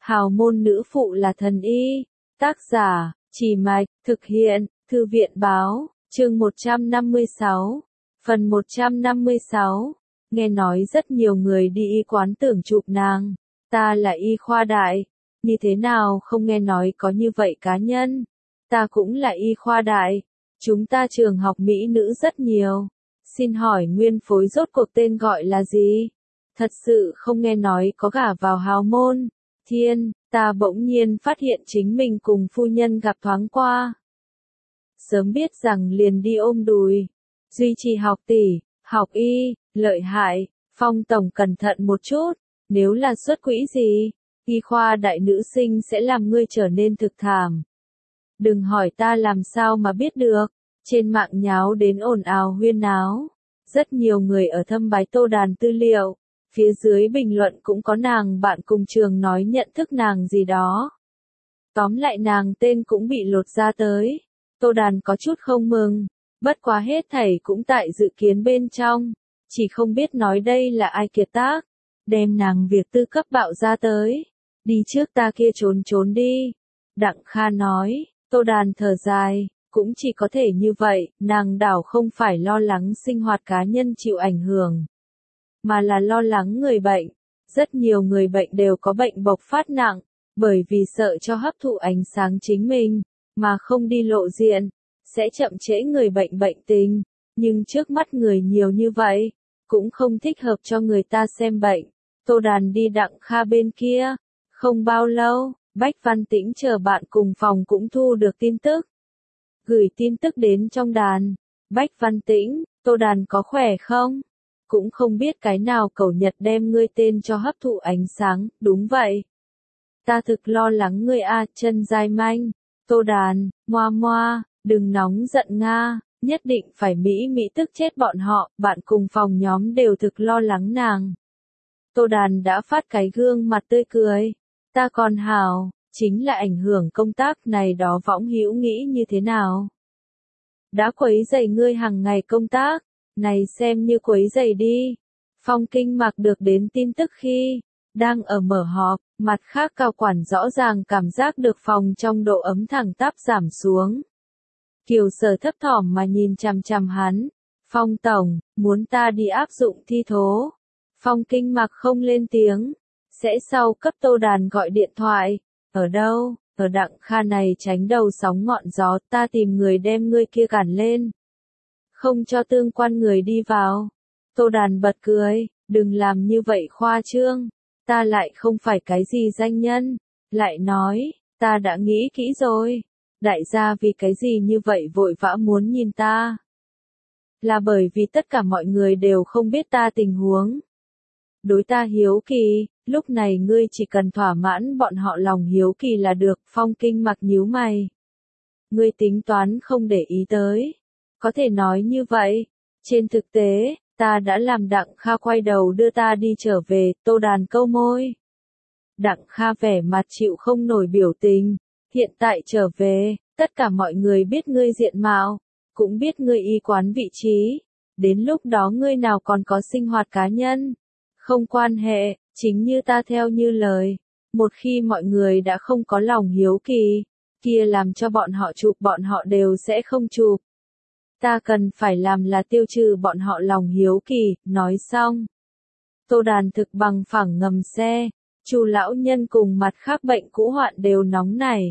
Hào môn nữ phụ là thần y. Tác giả, Chỉ Mạch, thực hiện, Thư viện Báo, chương 156, phần 156. Nghe nói rất nhiều người đi y quán tưởng chụp nàng. Ta là y khoa đại. Như thế nào không nghe nói có như vậy cá nhân. Ta cũng là y khoa đại. Chúng ta trường học mỹ nữ rất nhiều. Xin hỏi nguyên phối rốt cuộc tên gọi là gì? Thật sự không nghe nói có gả vào hào môn. Thiên, ta bỗng nhiên phát hiện chính mình cùng phu nhân gặp thoáng qua. Sớm biết rằng liền đi ôm đùi. Duy trì học tỷ, học y, lợi hại, Phong tổng cẩn thận một chút, nếu là xuất quỹ gì, y khoa đại nữ sinh sẽ làm ngươi trở nên thực thảm. Đừng hỏi ta làm sao mà biết được, trên mạng nháo đến ồn ào huyên náo. Rất nhiều người ở thâm bái Tô Đàn tư liệu. Phía dưới bình luận cũng có nàng bạn cùng trường nói nhận thức nàng gì đó. Tóm lại nàng tên cũng bị lột ra tới. Tô Đàn có chút không mừng, bất quá hết thảy cũng tại dự kiến bên trong. Chỉ không biết nói đây là ai kiệt tác, đem nàng việc tư cấp bạo ra tới. Đi trước ta kia trốn đi. Đặng Kha nói, Tô Đàn thở dài, cũng chỉ có thể như vậy, nàng đảo không phải lo lắng sinh hoạt cá nhân chịu ảnh hưởng. Mà là lo lắng người bệnh. Rất nhiều người bệnh đều có bệnh bộc phát nặng, bởi vì sợ cho hấp thụ ánh sáng chính mình, mà không đi lộ diện, sẽ chậm trễ người bệnh bệnh tình. Nhưng trước mắt người nhiều như vậy, cũng không thích hợp cho người ta xem bệnh. Tô Đàn đi Đặng Kha bên kia, không bao lâu, Bách Văn Tĩnh chờ bạn cùng phòng cũng thu được tin tức. Gửi tin tức đến trong đàn, Bách Văn Tĩnh, Tô Đàn có khỏe không? Cũng không biết cái nào cẩu Nhật đem ngươi tên cho hấp thụ ánh sáng, đúng vậy. Ta thực lo lắng ngươi a, chân dai manh. Tô Đàn, moa, đừng nóng giận Nga, nhất định phải mỹ tức chết bọn họ, bạn cùng phòng nhóm đều thực lo lắng nàng. Tô Đàn đã phát cái gương mặt tươi cười. Ta còn hảo, chính là ảnh hưởng công tác này đó võng hữu nghĩ như thế nào? Đã quấy rầy ngươi hàng ngày công tác. Này xem như quấy rầy đi. Phong Kinh Mạc được đến tin tức khi đang ở mở họp, mặt khác cao quản rõ ràng cảm giác được phòng trong độ ấm thẳng tắp giảm xuống. Kiều Sở thấp thỏm mà nhìn chằm hắn. Phong tổng, muốn ta đi áp dụng thi thố. Phong Kinh Mạc không lên tiếng. Sẽ sau cấp Tô Đàn gọi điện thoại. Ở đâu? Ở Đặng Kha này tránh đầu sóng ngọn gió, ta tìm người đem ngươi kia cản lên. Không cho tương quan người đi vào. Tô Đàn bật cười, đừng làm như vậy khoa trương. Ta lại không phải cái gì danh nhân. Lại nói, ta đã nghĩ kỹ rồi. Đại gia vì cái gì như vậy vội vã muốn nhìn ta? Là bởi vì tất cả mọi người đều không biết ta tình huống. Đối ta hiếu kỳ, lúc này ngươi chỉ cần thỏa mãn bọn họ lòng hiếu kỳ là được. Phong Kinh Mạc nhíu mày. Ngươi tính toán không để ý tới. Có thể nói như vậy. Trên thực tế, ta đã làm Đặng Kha quay đầu đưa ta đi trở về. Tô Đàn câu môi. Đặng Kha vẻ mặt chịu không nổi biểu tình. Hiện tại trở về, tất cả mọi người biết ngươi diện mạo, cũng biết ngươi y quán vị trí. Đến lúc đó ngươi nào còn có sinh hoạt cá nhân. Không quan hệ, chính như ta theo như lời. Một khi mọi người đã không có lòng hiếu kỳ, kia làm cho bọn họ chụp bọn họ đều sẽ không chụp. Ta cần phải làm là tiêu trừ bọn họ lòng hiếu kỳ, nói xong. Tô Đàn thực bằng phẳng ngầm xe, Chu lão nhân cùng mặt khác bệnh cũ hoạn đều nóng nảy.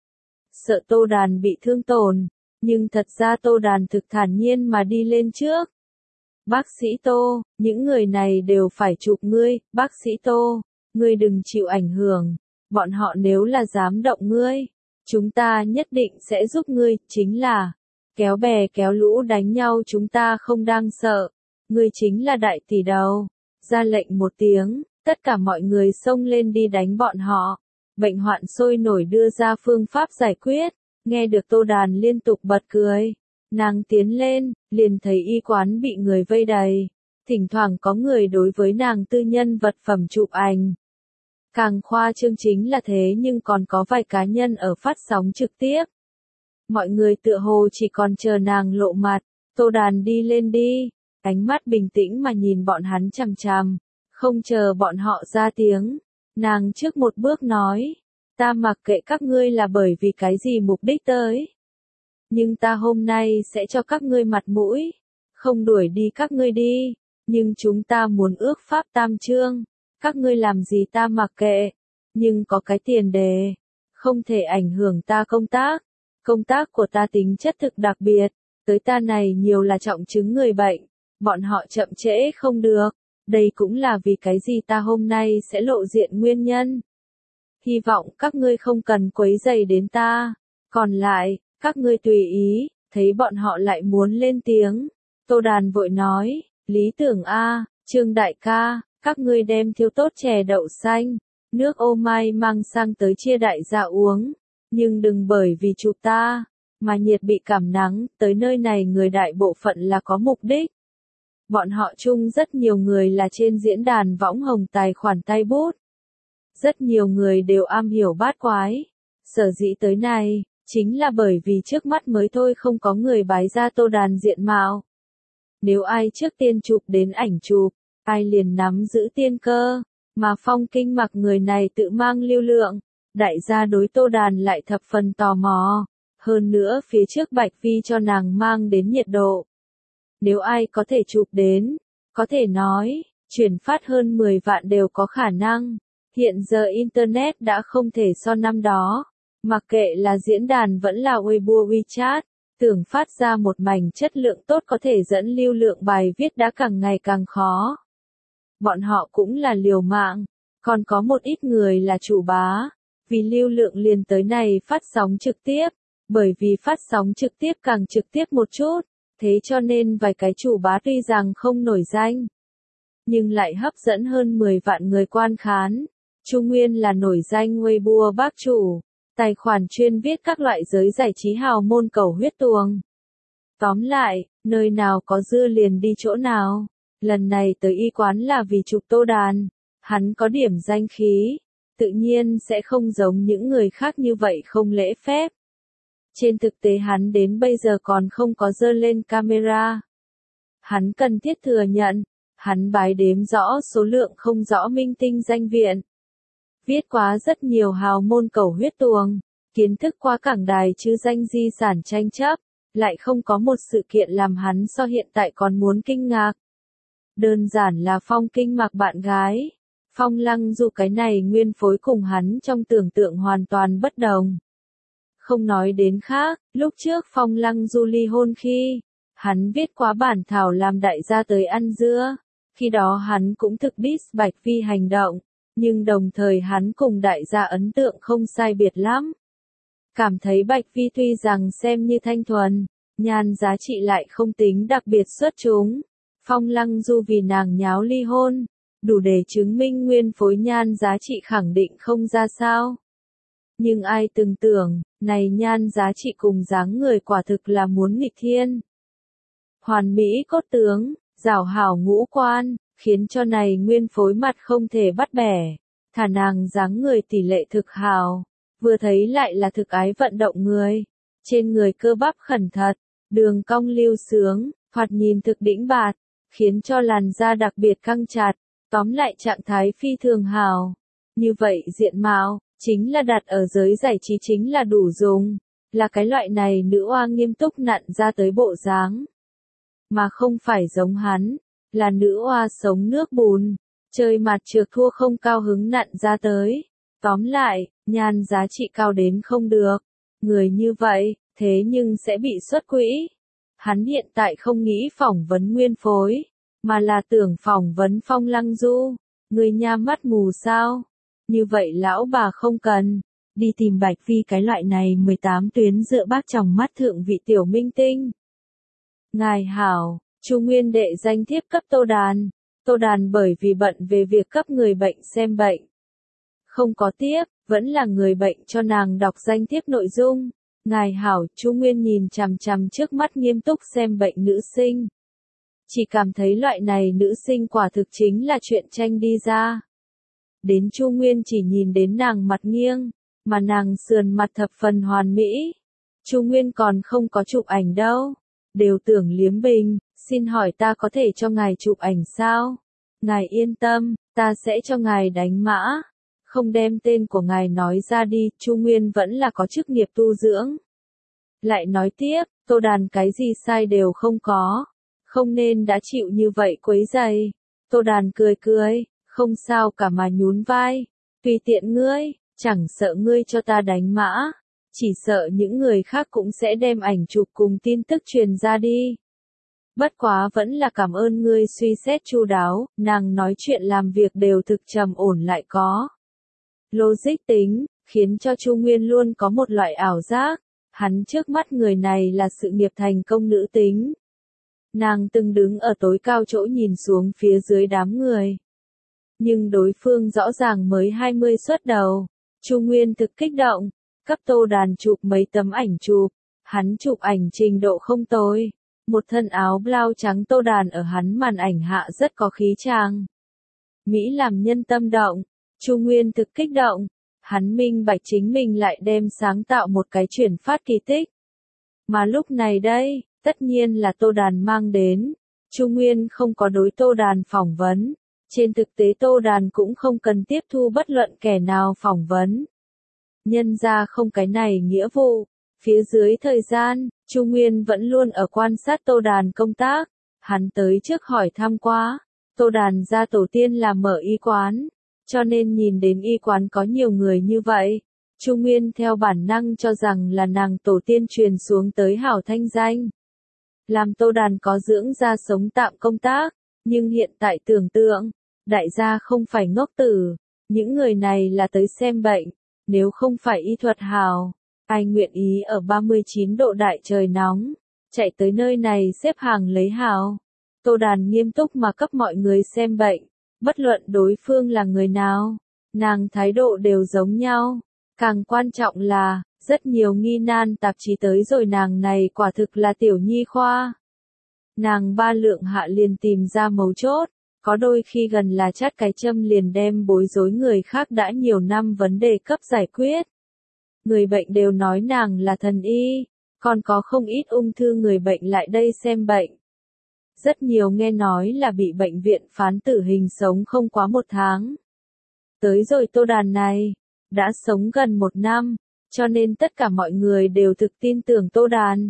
Sợ Tô Đàn bị thương tổn, nhưng thật ra Tô Đàn thực thản nhiên mà đi lên trước. Bác sĩ Tô, những người này đều phải chụp ngươi, bác sĩ Tô, ngươi đừng chịu ảnh hưởng, bọn họ nếu là dám động ngươi, chúng ta nhất định sẽ giúp ngươi, chính là kéo bè kéo lũ đánh nhau chúng ta không đang sợ, ngươi chính là đại tỷ đầu. Ra lệnh một tiếng, tất cả mọi người xông lên đi đánh bọn họ. Bệnh hoạn sôi nổi đưa ra phương pháp giải quyết, nghe được Tô Đàn liên tục bật cười. Nàng tiến lên, liền thấy y quán bị người vây đầy. Thỉnh thoảng có người đối với nàng tư nhân vật phẩm chụp ảnh. Càng khoa trương chính là thế nhưng còn có vài cá nhân ở phát sóng trực tiếp. Mọi người tựa hồ chỉ còn chờ nàng lộ mặt. Tô Đàn đi lên đi, ánh mắt bình tĩnh mà nhìn bọn hắn chằm chằm, không chờ bọn họ ra tiếng. Nàng trước một bước nói, ta mặc kệ các ngươi là bởi vì cái gì mục đích tới. Nhưng ta hôm nay sẽ cho các ngươi mặt mũi, không đuổi đi các ngươi đi, nhưng chúng ta muốn ước pháp tam chương, các ngươi làm gì ta mặc kệ, nhưng có cái tiền đề, không thể ảnh hưởng ta công tác của ta tính chất thực đặc biệt, tới ta này nhiều là trọng chứng người bệnh, bọn họ chậm trễ không được, đây cũng là vì cái gì ta hôm nay sẽ lộ diện nguyên nhân. Hy vọng các ngươi không cần quấy rầy đến ta, còn lại, các ngươi tùy ý, thấy bọn họ lại muốn lên tiếng. Tô Đàn vội nói, lý tưởng a, Trương đại ca, các ngươi đem thiêu tốt chè đậu xanh, nước ô mai mang sang tới chia đại gia uống, nhưng đừng bởi vì chụp ta, mà nhiệt bị cảm nắng, tới nơi này người đại bộ phận là có mục đích. Bọn họ chung rất nhiều người là trên diễn đàn võng hồng tài khoản tay bút. Rất nhiều người đều am hiểu bát quái. Sở dĩ tới này, chính là bởi vì trước mắt mới thôi không có người bái ra Tô Đàn diện mạo. Nếu ai trước tiên chụp đến ảnh chụp, ai liền nắm giữ tiên cơ, mà Phong Kinh Mặc người này tự mang lưu lượng, đại gia đối Tô Đàn lại thập phần tò mò, hơn nữa phía trước Bạch Vi cho nàng mang đến nhiệt độ. Nếu ai có thể chụp đến, có thể nói, chuyển phát hơn 10 vạn đều có khả năng. Hiện giờ Internet đã không thể so năm đó, mặc kệ là diễn đàn vẫn là Weibo WeChat, tưởng phát ra một mảnh chất lượng tốt có thể dẫn lưu lượng bài viết đã càng ngày càng khó. Bọn họ cũng là liều mạng, còn có một ít người là chủ bá, vì lưu lượng liền tới này phát sóng trực tiếp, bởi vì phát sóng trực tiếp càng trực tiếp một chút, thế cho nên vài cái chủ bá tuy rằng không nổi danh, nhưng lại hấp dẫn hơn 10 vạn người quan khán. Chu Nguyên là nổi danh Weibo bác chủ, tài khoản chuyên viết các loại giới giải trí hào môn cầu huyết tuồng. Tóm lại, nơi nào có dưa liền đi chỗ nào. Lần này tới y quán là vì chụp Tô Đàn, hắn có điểm danh khí, tự nhiên sẽ không giống những người khác như vậy không lễ phép. Trên thực tế hắn đến bây giờ còn không có giơ lên camera. Hắn cần thiết thừa nhận, hắn bái đếm rõ số lượng không rõ minh tinh danh viện. Viết quá rất nhiều hào môn cầu huyết tuồng, kiến thức qua cảng đài chứ danh di sản tranh chấp, lại không có một sự kiện làm hắn so hiện tại còn muốn kinh ngạc. Đơn giản là Phong Kinh Mặc bạn gái. Phong Lăng Du cái này nguyên phối cùng hắn trong tưởng tượng hoàn toàn bất đồng. Không nói đến khác, lúc trước Phong Lăng Du ly hôn khi, hắn viết quá bản thảo làm đại gia tới ăn dưa, khi đó hắn cũng thực diss Bạch Vi hành động, nhưng đồng thời hắn cùng đại gia ấn tượng không sai biệt lắm. Cảm thấy Bạch Vi tuy rằng xem như thanh thuần, nhan giá trị lại không tính đặc biệt xuất chúng. Phong Lăng Du vì nàng nháo ly hôn, đủ để chứng minh nguyên phối nhan giá trị khẳng định không ra sao. Nhưng ai từng tưởng, này nhan giá trị cùng dáng người quả thực là muốn nghịch thiên. Hoàn mỹ cốt tướng, rảo hảo ngũ quan, khiến cho này nguyên phối mặt không thể bắt bẻ. Thả nàng dáng người tỷ lệ thực hào, vừa thấy lại là thực ái vận động người. Trên người cơ bắp khẩn thật, đường cong lưu sướng, thoạt nhìn thực đĩnh bạt, khiến cho làn da đặc biệt căng chặt, tóm lại trạng thái phi thường hào. Như vậy diện mạo, chính là đặt ở giới giải trí chính là đủ dùng, là cái loại này nữ oa nghiêm túc nặn ra tới bộ dáng. Mà không phải giống hắn, là nữ oa sống nước bùn, chơi mặt trược thua không cao hứng nặn ra tới. Tóm lại, nhan giá trị cao đến không được. Người như vậy, thế nhưng sẽ bị xuất quỹ. Hắn hiện tại không nghĩ phỏng vấn nguyên phối, mà là tưởng phỏng vấn Phong Lăng Du. Người nha mắt mù sao? Như vậy lão bà không cần đi tìm Bạch Vi cái loại này 18 tuyến dựa bác trong mắt thượng vị tiểu minh tinh. Ngài hảo, Chu Nguyên đệ danh thiếp cấp Tô Đàn. Tô Đàn bởi vì bận về việc cấp người bệnh xem bệnh, không có tiếp, vẫn là người bệnh cho nàng đọc danh thiếp nội dung. Ngài hảo, Chu Nguyên nhìn chằm chằm trước mắt nghiêm túc xem bệnh nữ sinh. Chỉ cảm thấy loại này nữ sinh quả thực chính là chuyện tranh đi ra. Đến Chu Nguyên chỉ nhìn đến nàng mặt nghiêng, mà nàng sườn mặt thập phần hoàn mỹ. Chu Nguyên còn không có chụp ảnh đâu, đều tưởng liếm bình, xin hỏi ta có thể cho ngài chụp ảnh sao? Ngài yên tâm, ta sẽ cho ngài đánh mã. không đem tên của ngài nói ra đi, Chu Nguyên vẫn là có chức nghiệp tu dưỡng. Lại nói tiếp, Tô Đàn cái gì sai đều không có, không nên đã chịu như vậy quấy rầy. Tô Đàn cười cười, không sao cả mà nhún vai, tùy tiện ngươi, chẳng sợ ngươi cho ta đánh mã, chỉ sợ những người khác cũng sẽ đem ảnh chụp cùng tin tức truyền ra đi. Bất quá vẫn là cảm ơn ngươi suy xét chu đáo, nàng nói chuyện làm việc đều thực trầm ổn lại có logic tính, khiến cho Chu Nguyên luôn có một loại ảo giác, hắn trước mắt người này là sự nghiệp thành công nữ tính. Nàng từng đứng ở tối cao chỗ nhìn xuống phía dưới đám người. Nhưng đối phương rõ ràng mới 20 xuất đầu. Chu Nguyên thực kích động, cấp Tô Đàn chụp mấy tấm ảnh chụp, hắn chụp ảnh trình độ không tồi. Một thân áo blau trắng Tô Đàn ở hắn màn ảnh hạ rất có khí chàng. Mỹ làm nhân tâm động, Chu Nguyên thực kích động, hắn minh bạch chính mình lại đem sáng tạo một cái chuyển phát kỳ tích. Mà lúc này đây, tất nhiên là Tô Đàn mang đến. Chu Nguyên không có đối Tô Đàn phỏng vấn. Trên thực tế Tô Đàn cũng không cần tiếp thu bất luận kẻ nào phỏng vấn. Nhân ra không cái này nghĩa vụ. Phía dưới thời gian, Chu Nguyên vẫn luôn ở quan sát Tô Đàn công tác. Hắn tới trước hỏi thăm qua. Tô Đàn gia tổ tiên là mở y quán. Cho nên nhìn đến y quán có nhiều người như vậy. Chu Nguyên theo bản năng cho rằng là nàng tổ tiên truyền xuống tới hảo thanh danh. Làm Tô Đàn có dưỡng ra sống tạm công tác. Nhưng hiện tại tưởng tượng, đại gia không phải ngốc tử. Những người này là tới xem bệnh. Nếu không phải y thuật hào, ai nguyện ý ở 39 độ đại trời nóng, chạy tới nơi này xếp hàng lấy hào. Tô Đàn nghiêm túc mà cấp mọi người xem bệnh, bất luận đối phương là người nào, nàng thái độ đều giống nhau. Càng quan trọng là, rất nhiều nghi nan tạp chí tới rồi nàng này quả thực là tiểu nhi khoa. Nàng ba lượng hạ liền tìm ra mấu chốt, có đôi khi gần là chát cái châm liền đem bối rối người khác đã nhiều năm vấn đề cấp giải quyết. Người bệnh đều nói nàng là thần y, còn có không ít ung thư người bệnh lại đây xem bệnh. Rất nhiều nghe nói là bị bệnh viện phán tử hình sống không quá 1 tháng. Tới rồi Tô Đàn này, đã sống gần 1 năm, cho nên tất cả mọi người đều thực tin tưởng Tô Đàn.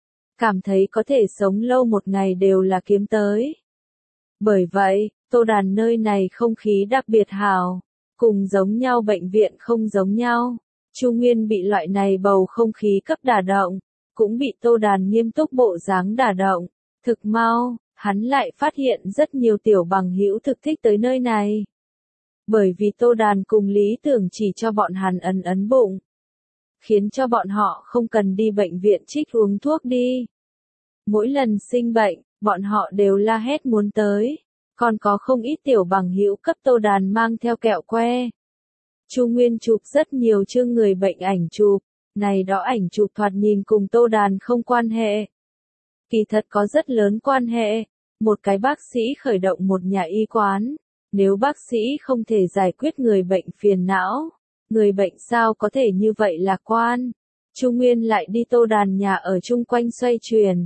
Cảm thấy có thể sống lâu một ngày đều là kiếm tới. Bởi vậy, Tô Đàn nơi này không khí đặc biệt hào, cùng giống nhau bệnh viện không giống nhau. Chu Nguyên bị loại này bầu không khí cấp đả động, cũng bị Tô Đàn nghiêm túc bộ dáng đả động. Thực mau, hắn lại phát hiện rất nhiều tiểu bằng hữu thực thích tới nơi này. Bởi vì Tô Đàn cùng lý tưởng chỉ cho bọn hắn ấn bụng, khiến cho bọn họ không cần đi bệnh viện trích uống thuốc đi. Mỗi lần sinh bệnh, bọn họ đều la hét muốn tới, còn có không ít tiểu bằng hữu cấp Tô Đàn mang theo kẹo que. Chu Nguyên chụp rất nhiều chương người bệnh ảnh chụp, này đó ảnh chụp thoạt nhìn cùng Tô Đàn không quan hệ. Kỳ thật có rất lớn quan hệ, một cái bác sĩ khởi động một nhà y quán, nếu bác sĩ không thể giải quyết người bệnh phiền não, người bệnh sao có thể như vậy lạc quan. Chu Nguyên lại đi Tô Đàn nhà ở chung quanh xoay chuyển.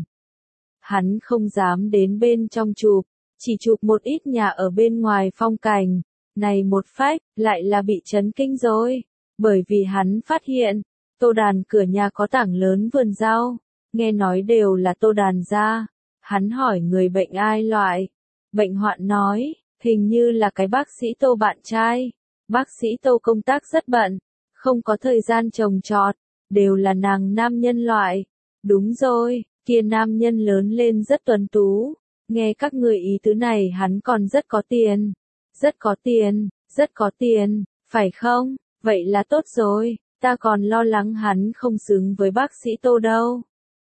Hắn không dám đến bên trong chụp, chỉ chụp một ít nhà ở bên ngoài phong cảnh. Này một phách, lại là bị chấn kinh rồi. Bởi vì hắn phát hiện, Tô Đàn cửa nhà có tảng lớn vườn rau, nghe nói đều là Tô Đàn ra. Hắn hỏi người bệnh ai loại. Bệnh hoạn nói, hình như là cái bác sĩ Tô bạn trai. Bác sĩ Tô công tác rất bận, không có thời gian trồng trọt, đều là nàng nam nhân loại. Đúng rồi, kia nam nhân lớn lên rất tuấn tú. Nghe các người ý tứ này hắn còn rất có tiền. Rất có tiền, rất có tiền, phải không? Vậy là tốt rồi, ta còn lo lắng hắn không xứng với bác sĩ Tô đâu.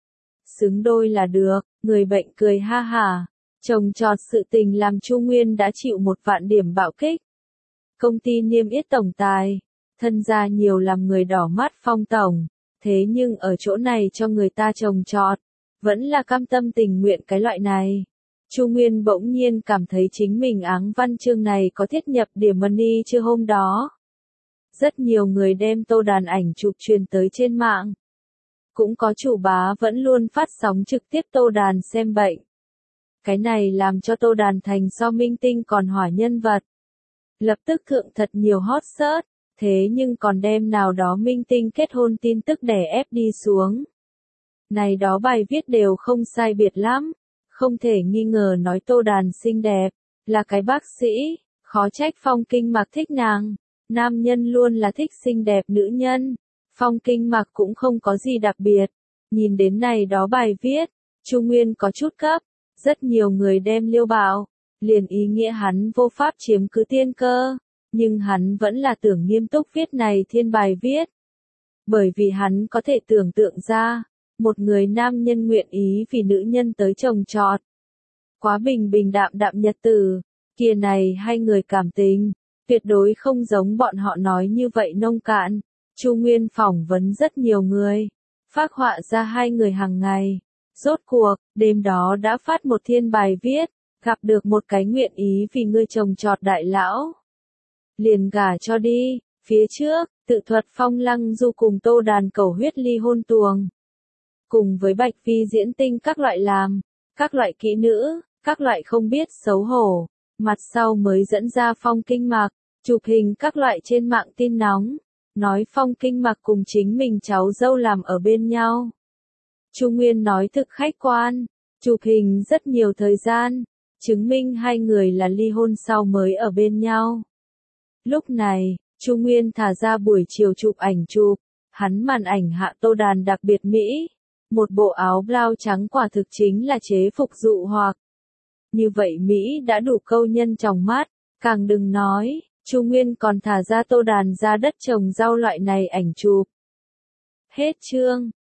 Xứng đôi là được, người bệnh cười ha hả. Trồng trọt sự tình làm Chu Nguyên đã chịu 1 vạn điểm bạo kích. Công ty niêm yết tổng tài, thân gia nhiều làm người đỏ mắt Phong tổng, thế nhưng ở chỗ này cho người ta trồng trọt, vẫn là cam tâm tình nguyện cái loại này. Chu Nguyên bỗng nhiên cảm thấy chính mình áng văn chương này có thiết nhập điểm money chưa hôm đó. Rất nhiều người đem Tô Đàn ảnh chụp truyền tới trên mạng. Cũng có chủ bá vẫn luôn phát sóng trực tiếp Tô Đàn xem bệnh. Cái này làm cho Tô Đàn thành so minh tinh còn hỏa nhân vật. Lập tức thượng thật nhiều hot search, thế nhưng còn đem nào đó minh tinh kết hôn tin tức đè ép đi xuống. Này đó bài viết đều không sai biệt lắm, không thể nghi ngờ nói Tô Đàn xinh đẹp, là cái bác sĩ, khó trách Phong Kinh Mạc thích nàng. Nam nhân luôn là thích xinh đẹp nữ nhân, Phong Kinh Mạc cũng không có gì đặc biệt. Nhìn đến này đó bài viết, Chu Nguyên có chút cấp, rất nhiều người đem liêu bạo, liền ý nghĩa hắn vô pháp chiếm cứ tiên cơ, nhưng hắn vẫn là tưởng nghiêm túc viết này thiên bài viết. Bởi vì hắn có thể tưởng tượng ra, một người nam nhân nguyện ý vì nữ nhân tới trồng trọt. Quá bình bình đạm đạm nhật tử, kia này hai người cảm tình, tuyệt đối không giống bọn họ nói như vậy nông cạn. Chu Nguyên phỏng vấn rất nhiều người, phác họa ra hai người hàng ngày. Rốt cuộc, đêm đó đã phát một thiên bài viết, gặp được một cái nguyện ý vì ngươi trồng trọt đại lão. Liền gả cho đi, phía trước, tự thuật Phong Lăng Du cùng Tô Đàn cầu huyết ly hôn tuồng. Cùng với Bạch Phi diễn tinh các loại làm, các loại kỹ nữ, các loại không biết xấu hổ, mặt sau mới dẫn ra Phong Kinh Mạc, chụp hình các loại trên mạng tin nóng, nói Phong Kinh Mạc cùng chính mình cháu dâu làm ở bên nhau. Chu Nguyên nói thực khách quan, chụp hình rất nhiều thời gian, chứng minh hai người là ly hôn sau mới ở bên nhau. Lúc này, Chu Nguyên thả ra buổi chiều chụp ảnh chụp, hắn màn ảnh hạ Tô Đàn đặc biệt Mỹ, một bộ áo blau trắng quả thực chính là chế phục dụ hoặc. Như vậy Mỹ đã đủ câu nhân trong mắt, càng đừng nói, Chu Nguyên còn thả ra Tô Đàn ra đất trồng rau loại này ảnh chụp. Hết chương.